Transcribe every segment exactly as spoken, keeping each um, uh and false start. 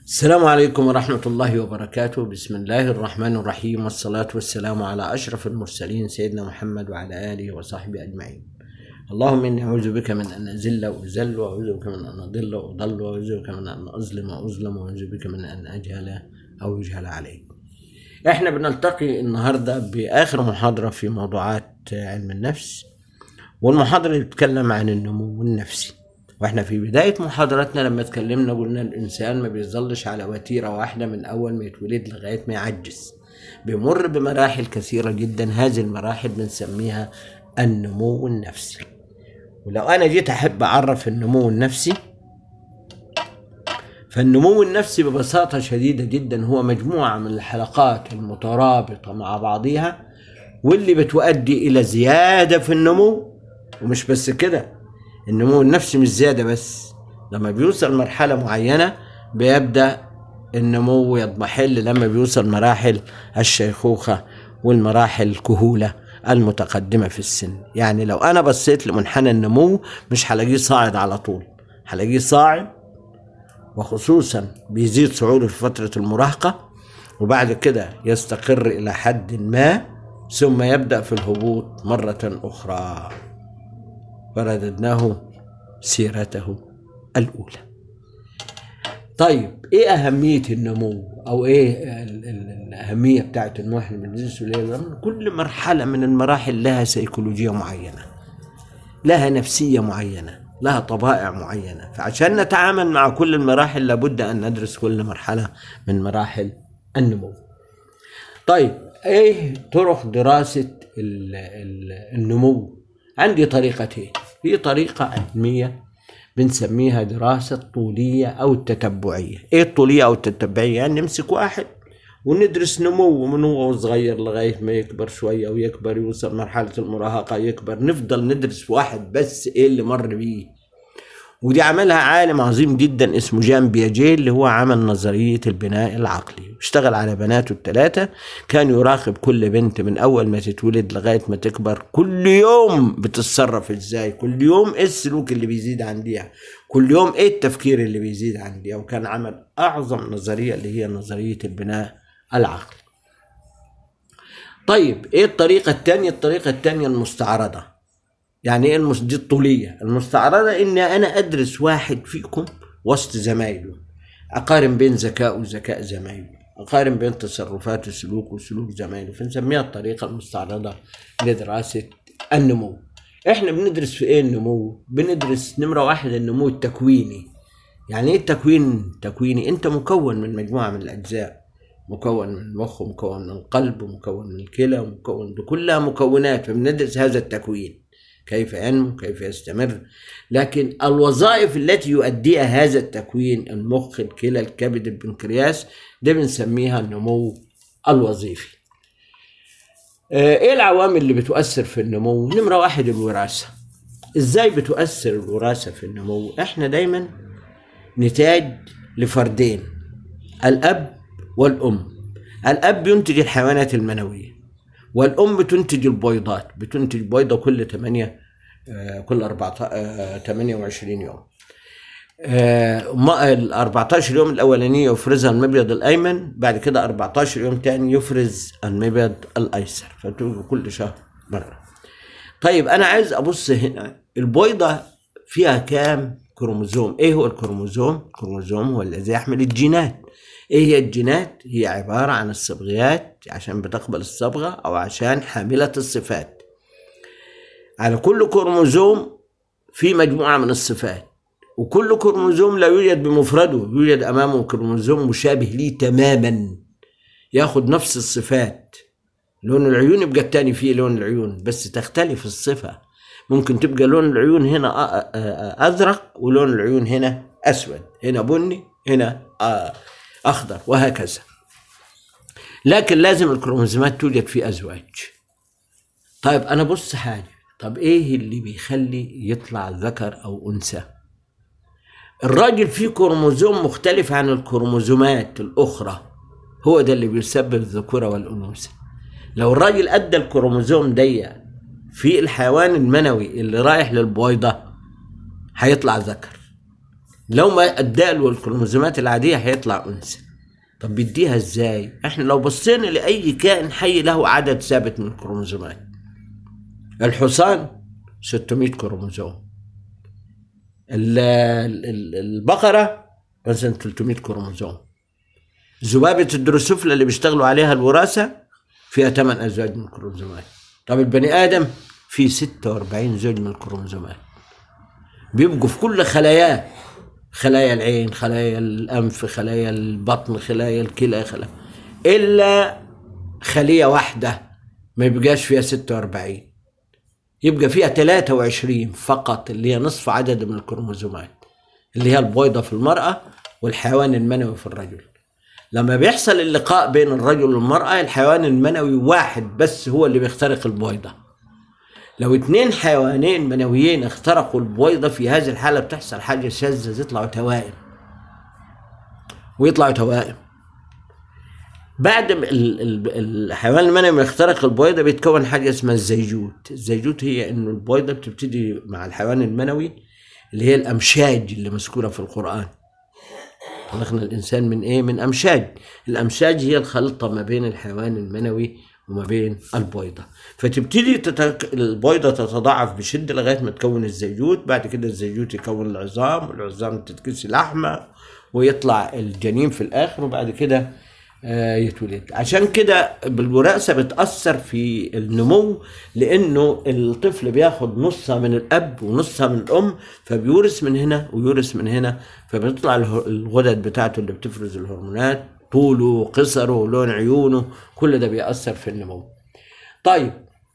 السلام عليكم ورحمة الله وبركاته. بسم الله الرحمن الرحيم، والصلاة والسلام على أشرف المرسلين سيدنا محمد وعلى آله وصحبه أجمعين. اللهم إني أعوذ بك من أن أذل وأذل، وأعوذ بك من أن أضل وأضل، وأعوذ بك من أن أظلم وأظلم، وأعوذ بك من أن أجهل أو يجهل علي. إحنا بنلتقي النهاردة بآخر محاضرة في موضوعات علم النفس، والمحاضرة بتتكلم عن النمو النفسي. واحنا في بداية محاضرتنا لما اتكلمنا قلنا الإنسان ما بيظلش على وتيرة واحدة من أول ما يتولد لغاية ما يعجز، بيمر بمراحل كثيرة جدا. هذه المراحل بنسميها النمو النفسي. ولو أنا جيت أحب أعرف النمو النفسي، فالنمو النفسي ببساطة شديدة جدا هو مجموعة من الحلقات المترابطة مع بعضها، واللي بتؤدي إلى زيادة في النمو. ومش بس كده، النمو النفسي مش زيادة بس، لما بيوصل مرحلة معينة بيبدأ النمو يضمحل لما بيوصل مراحل الشيخوخة والمراحل الكهولة المتقدمة في السن. يعني لو أنا بصيت لمنحنى النمو مش هلاقيه صاعد على طول، هلاقيه صاعد، وخصوصا بيزيد صعوده في فترة المراهقة، وبعد كده يستقر إلى حد ما، ثم يبدأ في الهبوط مرة أخرى. فرددناه سيرته الأولى. طيب إيه أهمية النمو، أو إيه الأهمية بتاعت النمو؟ إحنا بندرسه ليه؟ كل مرحلة من المراحل لها سيكولوجية معينة، لها نفسية معينة، لها طبائع معينة. فعشان نتعامل مع كل المراحل لابد أن ندرس كل مرحلة من مراحل النمو. طيب إيه طرق دراسة النمو؟ عندي طريقتين. في طريقة علمية بنسميها دراسة طولية أو التتبعية. إيه الطولية أو التتبعية؟ يعني نمسك واحد وندرس نمو من هو صغير لغاية ما يكبر شوية ويكبر يوصل مرحلة المراهقة يكبر، نفضل ندرس واحد بس إيه اللي مر بيه. ودي عملها عالم عظيم جدا اسمه جان بياجيه، اللي هو عمل نظرية البناء العقلي. اشتغل على بناته الثلاثة، كان يراقب كل بنت من أول ما تتولد لغاية ما تكبر، كل يوم بتتصرف ازاي، كل يوم ايه السلوك اللي بيزيد عندها، كل يوم ايه التفكير اللي بيزيد عندها. وكان عمل أعظم نظرية اللي هي نظرية البناء العقلي. طيب ايه الطريقة الثانية؟ الطريقة الثانية المستعرضة. يعني ايه المس... دي الطولية. المستعرضة ان انا ادرس واحد فيكم وسط زمايله، اقارن بين ذكاء وذكاء زمايله، اقارن بين تصرفات وسلوك وسلوك زمايله. فنسميها الطريقة المستعرضة لدراسة النمو. احنا بندرس في ايه النمو؟ بندرس نمرة واحد النمو التكويني. يعني ايه التكوين التكويني؟ انت مكون من مجموعة من الاجزاء، مكون من المخ، ومكون من القلب، ومكون من الكلى، ومكون دي كلها مكونات. فبندرس هذا التكوين، كيف ينمو، كيف يستمر. لكن الوظائف التي يؤديها هذا التكوين، المخ، الكلى، الكبد، البنكرياس، ده بنسميها النمو الوظيفي. ايه العوامل اللي بتؤثر في النمو؟ نمرة واحد الوراثة. ازاي بتؤثر الوراثة في النمو؟ احنا دايما نتاج لفردين، الاب والام. الاب ينتج الحيوانات المنوية، والأم بتنتج البيضات، بتنتج بيضة كل ثمانية آه كل أربعة ثمانية وعشرين يوم. آه ال أربعتاشر يوم الأولانية يفرزها المبيض الأيمن، بعد كده أربعتاشر يوم تاني يفرز المبيض الأيسر، فتوجد كل شهر مرة. طيب أنا عايز أبص هنا، البيضة فيها كام كروموزوم؟ إيه هو الكروموزوم؟ الكروموزوم هو الذي يحمل الجينات. ايه هي الجينات؟ هي عبارة عن الصبغيات عشان بتقبل الصبغة او عشان حاملة الصفات. على كل كروموزوم في مجموعة من الصفات، وكل كروموزوم لا يوجد بمفرده، يوجد امامه كروموزوم مشابه ليه تماما ياخد نفس الصفات. لون العيون يبقى التاني فيه لون العيون، بس تختلف الصفة. ممكن تبقى لون العيون هنا ازرق ولون العيون هنا اسود، هنا بني، هنا أخضر، وهكذا. لكن لازم الكروموزومات توجد في أزواج. طيب أنا بص حاجة، طب إيه اللي بيخلي يطلع ذكر أو أنثى؟ الراجل فيه كروموزوم مختلف عن الكروموزومات الأخرى، هو ده اللي بيسبب الذكورة والأنوثة. لو الراجل أدى الكروموزوم دي في الحيوان المنوي اللي رايح للبويضة هيطلع ذكر. لو ما اداله والكروموزومات العادية هيطلع أنثى. طب بيديها ازاي؟ احنا لو بصينا لأي كائن حي له عدد ثابت من الكروموزومات. الحصان ستمائة كروموزوم، البقرة مثلا ثلاثمائة كروموزوم، ذبابة الدروسوفلا اللي بيشتغلوا عليها الوراثة فيها ثمانية أزواج من الكروموزومات. طب البني آدم فيه ستة وأربعين زوج من الكروموزومات بيبقوا في كل خلاياه، خلايا العين، خلايا الأنف، خلايا البطن، خلايا الكلى، خلايا إلا خلية واحدة ما يبقاش فيها ستة وأربعين، يبقى فيها ثلاثة وعشرين فقط، اللي هي نصف عدد من الكروموزومات، اللي هي البويضة في المرأة والحيوان المنوي في الرجل. لما بيحصل اللقاء بين الرجل والمرأة، الحيوان المنوي واحد بس هو اللي بيخترق البويضة. لو اتنين حيوانين منويين اخترقوا البويضة، في هذه الحالة بتحصل حاجة شاذة، يطلعوا توائم ويطلعوا توائم. بعد الحيوان المنوي يخترق البويضة بيتكون حاجة اسمها الزيجوت. الزيجوت هي انه البويضة بتبتدي مع الحيوان المنوي اللي هي الأمشاج اللي مذكورة في القرآن. خلقنا الإنسان من إيه؟ من أمشاج. الأمشاج هي الخلطة ما بين الحيوان المنوي وما بين البويضة. فتبتدي تتك... البويضة تتضاعف بشدة لغاية ما تكون الزيجوت. بعد كده الزيجوت يكون العظام، والعظام تتكسي لحمة ويطلع الجنين في الآخر، وبعد كده آه يتولد. عشان كده بالوراثة بتأثر في النمو، لأنه الطفل بياخد نصها من الأب ونصها من الأم، فبيورث من هنا ويورث من هنا، فبيطلع الغدد بتاعته اللي بتفرز الهرمونات، طوله، قصره، لون عيونه، كل ده بيأثر في النمو. طيب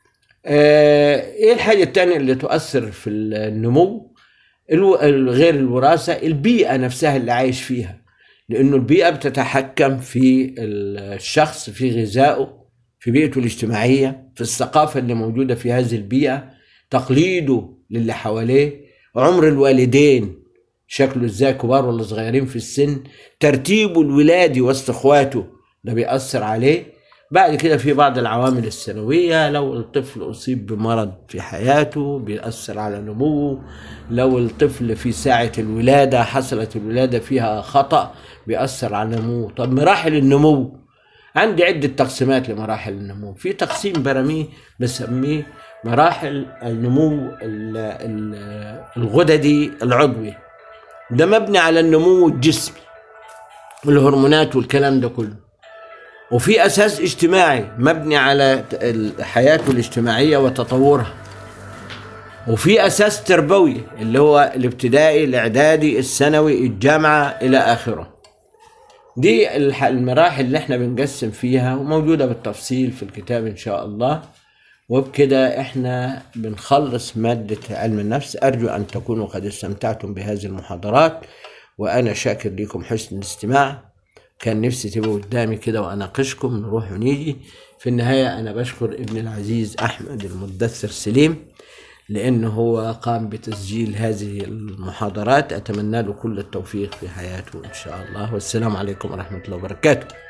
آه ايه الحاجة التانية اللي تؤثر في النمو غير الوراثة؟ البيئة نفسها اللي عايش فيها، لأنه البيئة بتتحكم في الشخص، في غذائه، في بيئته الاجتماعية، في الثقافة اللي موجودة في هذه البيئة، تقليده للي حواليه، عمر الوالدين شكله ازاي، كبار ولا صغيرين في السن، ترتيبه الولادي وسط اخواته ده بيأثر عليه. بعد كده في بعض العوامل السنوية، لو الطفل أصيب بمرض في حياته بيأثر على نموه، لو الطفل في ساعة الولادة حصلت الولادة فيها خطأ بيأثر على نموه. طب مراحل النمو عندي عدة تقسيمات لمراحل النمو. في تقسيم برميه بسميه مراحل النمو الغددي العضوي، ده مبني على النمو الجسمي والهرمونات والكلام ده كله. وفي أساس اجتماعي مبني على حياته الاجتماعية وتطورها. وفي أساس تربوي اللي هو الابتدائي، الإعدادي، الثانوي، الجامعة إلى آخره. دي المراحل اللي احنا بنقسم فيها، وموجودة بالتفصيل في الكتاب إن شاء الله. وبكده احنا بنخلص مادة علم النفس. أرجو أن تكونوا قد استمتعتم بهذه المحاضرات، وأنا شاكر لكم حسن الاستماع. كان نفسي تبقوا قدامي كده وأناقشكم، نروح ونيجي. في النهاية أنا بشكر ابن العزيز أحمد المدثر سليم، لأنه هو قام بتسجيل هذه المحاضرات. أتمنى له كل التوفيق في حياته إن شاء الله، والسلام عليكم ورحمة الله وبركاته.